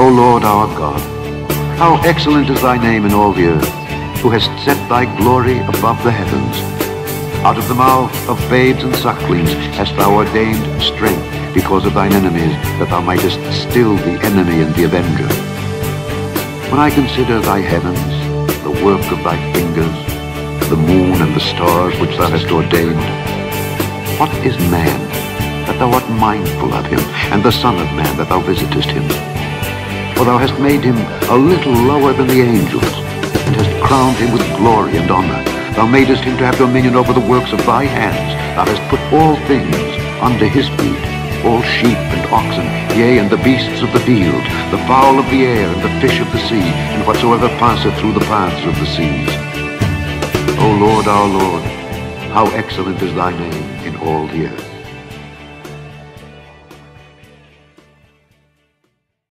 O Lord our God, how excellent is thy name in all the earth, who hast set thy glory above the heavens. Out of the mouth of babes and sucklings hast thou ordained strength because of thine enemies, that thou mightest still the enemy and the avenger. When I consider thy heavens, the work of thy fingers, the moon and the stars which thou hast ordained, what is man, that thou art mindful of him, and the Son of Man, that thou visitest him? For thou hast made him a little lower than the angels, and hast crowned him with glory and honor. Thou madest him to have dominion over the works of thy hands. Thou hast put all things under his feet, all sheep and oxen, yea, and the beasts of the field, the fowl of the air, and the fish of the sea, and whatsoever passeth through the paths of the seas. O Lord, our Lord, how excellent is thy name in all the earth.